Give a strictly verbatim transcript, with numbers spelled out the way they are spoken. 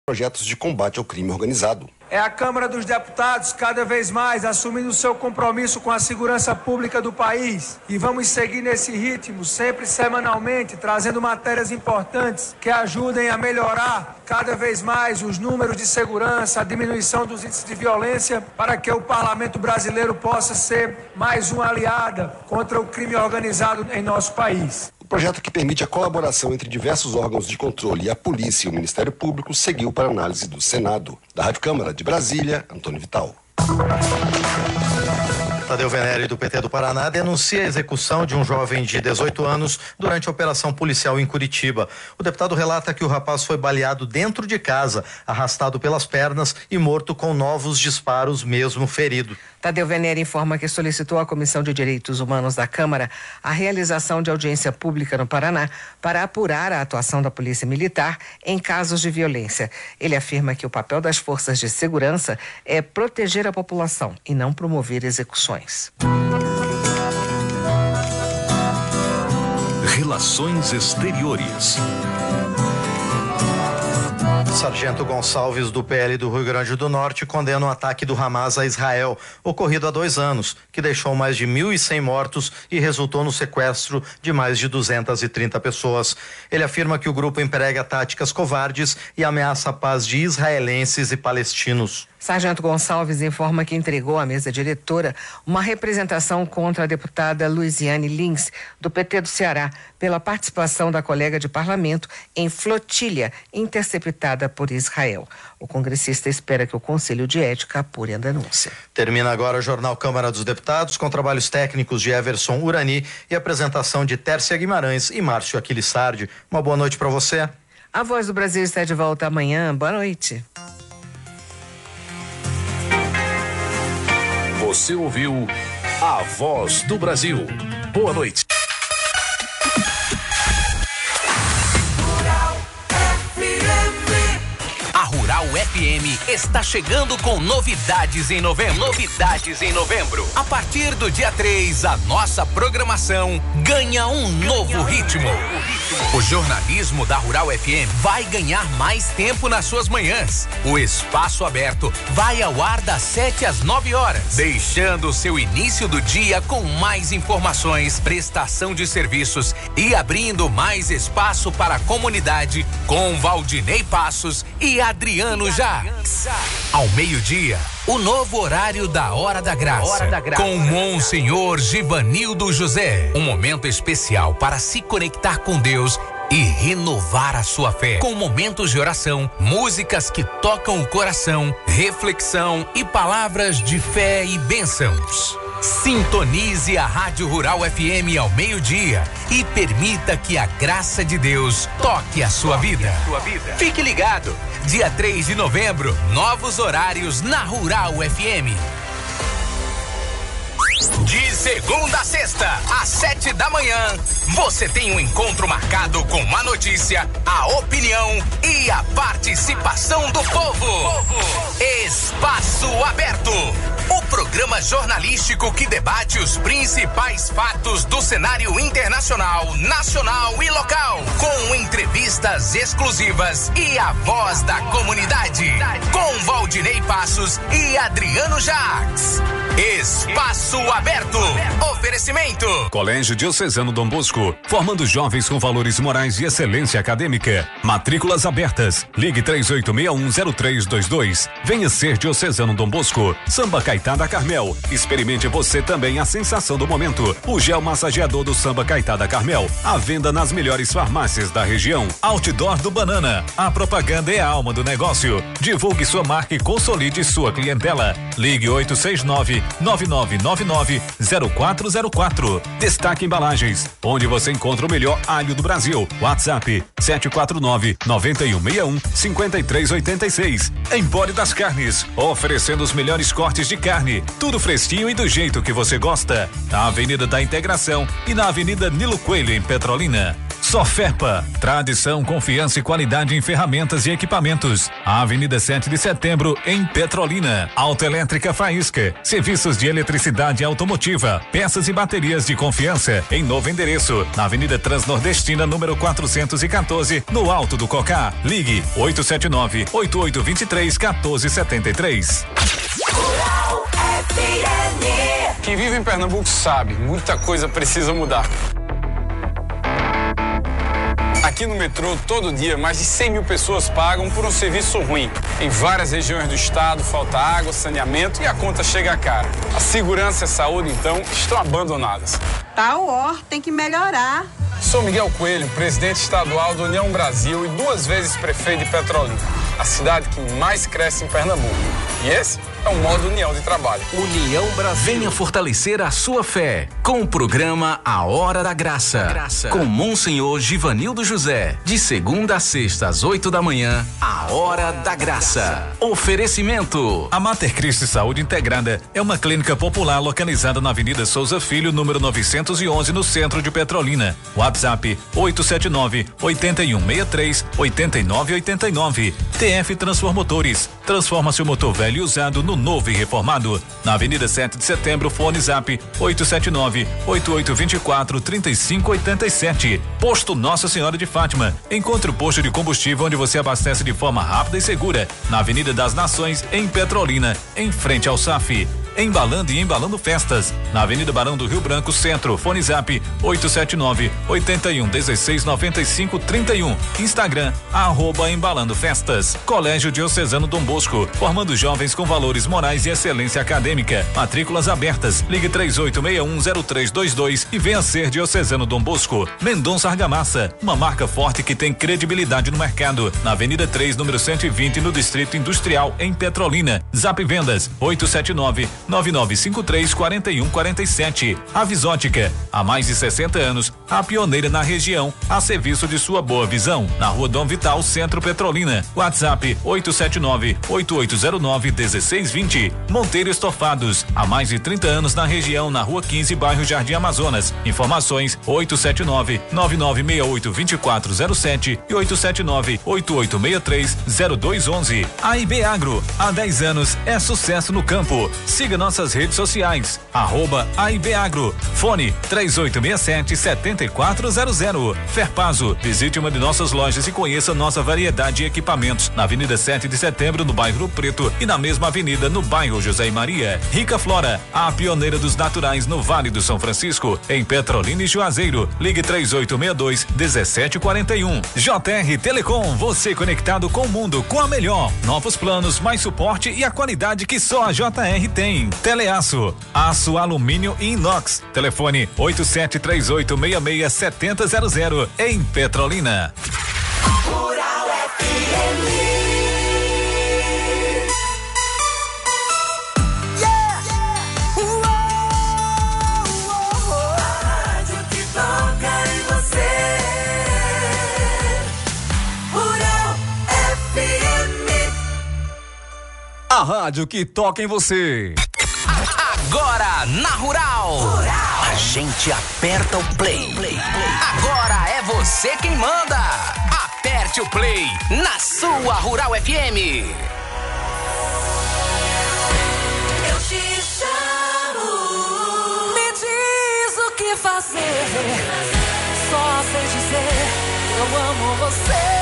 projetos de combate ao crime organizado. É a Câmara dos Deputados cada vez mais assumindo o seu compromisso com a segurança pública do país. E vamos seguir nesse ritmo, sempre semanalmente, trazendo matérias importantes que ajudem a melhorar cada vez mais os números de segurança, a diminuição dos índices de violência, para que o parlamento brasileiro possa ser mais uma aliada contra o crime organizado em nosso país. O projeto, que permite a colaboração entre diversos órgãos de controle e a polícia e o Ministério Público, seguiu para análise do Senado. Da Rádio Câmara de Brasília, Antônio Vital. Tadeu Venere, do P T do Paraná, denuncia a execução de um jovem de dezoito anos durante a operação policial em Curitiba. O deputado relata que o rapaz foi baleado dentro de casa, arrastado pelas pernas e morto com novos disparos, mesmo ferido. Tadeu Venere informa que solicitou à Comissão de Direitos Humanos da Câmara a realização de audiência pública no Paraná para apurar a atuação da Polícia Militar em casos de violência. Ele afirma que o papel das forças de segurança é proteger a população e não promover execuções. Relações Exteriores. Sargento Gonçalves, do P L do Rio Grande do Norte, condena o ataque do Hamas a Israel, ocorrido há dois anos, que deixou mais de mil e cem mortos e resultou no sequestro de mais de duzentas e trinta pessoas. Ele afirma que o grupo emprega táticas covardes e ameaça a paz de israelenses e palestinos. Sargento Gonçalves informa que entregou à mesa diretora uma representação contra a deputada Luiziane Lins, do P T do Ceará, pela participação da colega de parlamento em flotilha interceptada por Israel. O congressista espera que o Conselho de Ética apure a denúncia. Termina agora o Jornal Câmara dos Deputados, com trabalhos técnicos de Everson Urani e apresentação de Tércia Guimarães e Márcio Aquilissardi. Uma boa noite para você. A Voz do Brasil está de volta amanhã. Boa noite. Você ouviu A Voz do Brasil. Boa noite. A Rural F M está chegando com novidades em novembro. Novidades em novembro. A partir do dia três, a nossa programação ganha um novo ritmo. O jornalismo da Rural F M vai ganhar mais tempo nas suas manhãs. O Espaço Aberto vai ao ar das sete às nove horas, deixando o seu início do dia com mais informações, prestação de serviços e abrindo mais espaço para a comunidade com Valdinei Passos e Adriano Jacques. Ao meio-dia, o novo horário da Hora da Graça, Hora da Graça. Com Monsenhor Givanildo José. Um momento especial para se conectar com Deus e renovar a sua fé. Com momentos de oração, músicas que tocam o coração, reflexão e palavras de fé e bênçãos. Sintonize a Rádio Rural F M ao meio-dia e permita que a graça de Deus toque a sua vida. Fique ligado, dia três de novembro, novos horários na Rural F M. De segunda a sexta, às sete da manhã, você tem um encontro marcado com a notícia, a opinião e a participação do povo. Espaço Aberto, o programa jornalístico que debate os principais fatos do cenário internacional, nacional e local, com entrevistas exclusivas e a voz da comunidade, com Valdinei Passos e Adriano Jacques. Espaço Aberto. Oferecimento: Colégio Diocesano Dom Bosco, formando jovens com valores morais e excelência acadêmica. Matrículas abertas. Ligue três oito seis um zero três dois dois. Venha ser Diocesano Dom Bosco. Samba Caetada Carmel. Experimente você também a sensação do momento. O gel massageador do Samba Caetada Carmel. À venda nas melhores farmácias da região. Outdoor do Banana. A propaganda é a alma do negócio. Divulgue sua marca e consolide sua clientela. Ligue oito seis nove nove nove nove nove zero quatro zero quatro. Destaque Embalagens, onde você encontra o melhor alho do Brasil. WhatsApp sete quatro nove nove um seis um cinco três oito seis. Empório das Carnes, oferecendo os melhores cortes de carne, tudo fresquinho e do jeito que você gosta. Na Avenida da Integração e na Avenida Nilo Coelho, em Petrolina. Soferpa, tradição, confiança e qualidade em ferramentas e equipamentos. Avenida sete de Setembro, em Petrolina. Autoelétrica Faísca, serviços de eletricidade automotiva, peças e baterias de confiança, em novo endereço, na Avenida Transnordestina, número quatrocentos e quatorze, no Alto do Cocá. Ligue oito sete nove, oito oito dois três, um quatro sete três. Quem vive em Pernambuco sabe, muita coisa precisa mudar. Aqui no metrô, todo dia, mais de cem mil pessoas pagam por um serviço ruim. Em várias regiões do estado, falta água, saneamento e a conta chega cara. A segurança e a saúde, então, estão abandonadas. Tá, ó, tem que melhorar. Sou Miguel Coelho, presidente estadual do União Brasil e duas vezes prefeito de Petrolina, a cidade que mais cresce em Pernambuco. E esse é o modo União de Trabalho. União Brasil. Venha fortalecer a sua fé com o programa A Hora da Graça, Graça. com Monsenhor Givanildo José, de segunda a sexta às oito da manhã. A Hora da Graça. Oferecimento. A Mater Christi Saúde Integrada é uma clínica popular localizada na Avenida Souza Filho, número novecentos e onze, no centro de Petrolina. WhatsApp oito sete nove, oito um seis três, oito nove oito nove. T F Transformotores. Transforma seu motor velho e usado no novo e reformado. Na Avenida sete de Setembro, fone zap oito sete nove, oito oito dois quatro, três cinco oito sete. Posto Nossa Senhora de Fátima. Encontre o posto de combustível onde você abastece de forma rápida e segura. Na Avenida das Nações, em Petrolina, em frente ao S A F. Embalando e Embalando Festas, na Avenida Barão do Rio Branco, Centro, fone zap oito sete nove, oito um, um seis nove cinco três um. Instagram, arroba Embalando Festas. Colégio Diocesano Dom Bosco, formando jovens com valores morais e excelência acadêmica. Matrículas abertas. Ligue três oito seis um, zero três dois dois e venha ser Diocesano Dom Bosco. Mendonça Argamassa, uma marca forte que tem credibilidade no mercado. Na Avenida três, número cento e vinte, no Distrito Industrial, em Petrolina. Zap Vendas, oito sete nove, nove nove cinco três, quatro um quatro sete. A Visótica, há mais de sessenta anos, a pioneira na região, a serviço de sua boa visão. Na Rua Dom Vital, Centro Petrolina. WhatsApp oito sete nove, oito oito zero nove, um seis dois zero. Monteiro Estofados, há mais de trinta anos na região, na Rua quinze, bairro Jardim Amazonas. Informações oito sete nove, nove nove seis oito, dois quatro zero sete e oito sete nove, oito oito seis três, zero dois um um. A I B Agro, há dez anos, é sucesso no campo. Siga nossas redes sociais, arroba A I B Agro, fone três oito seis sete, sete quatro zero zero. Ferpazo, visite uma de nossas lojas e conheça nossa variedade de equipamentos na Avenida sete de Setembro, no bairro Rio Preto, e na mesma avenida no bairro José e Maria. Rica Flora, a pioneira dos naturais no Vale do São Francisco, em Petrolina e Juazeiro. Ligue três oito seis dois, um sete quatro um. J R Telecom, você conectado com o mundo com a melhor. Novos planos, mais suporte e a qualidade que só a J R tem. Teleaço, aço, alumínio e inox. Telefone oito sete três oito, seis seis sete zero zero zero, em Petrolina. Rural F M. A rádio que toca em você. Agora na Rural. Rural. A gente aperta o play. play, play. Agora é você quem manda. Aperte o play na sua Rural F M. Eu te chamo. Me diz o que fazer. Só sei dizer eu amo você.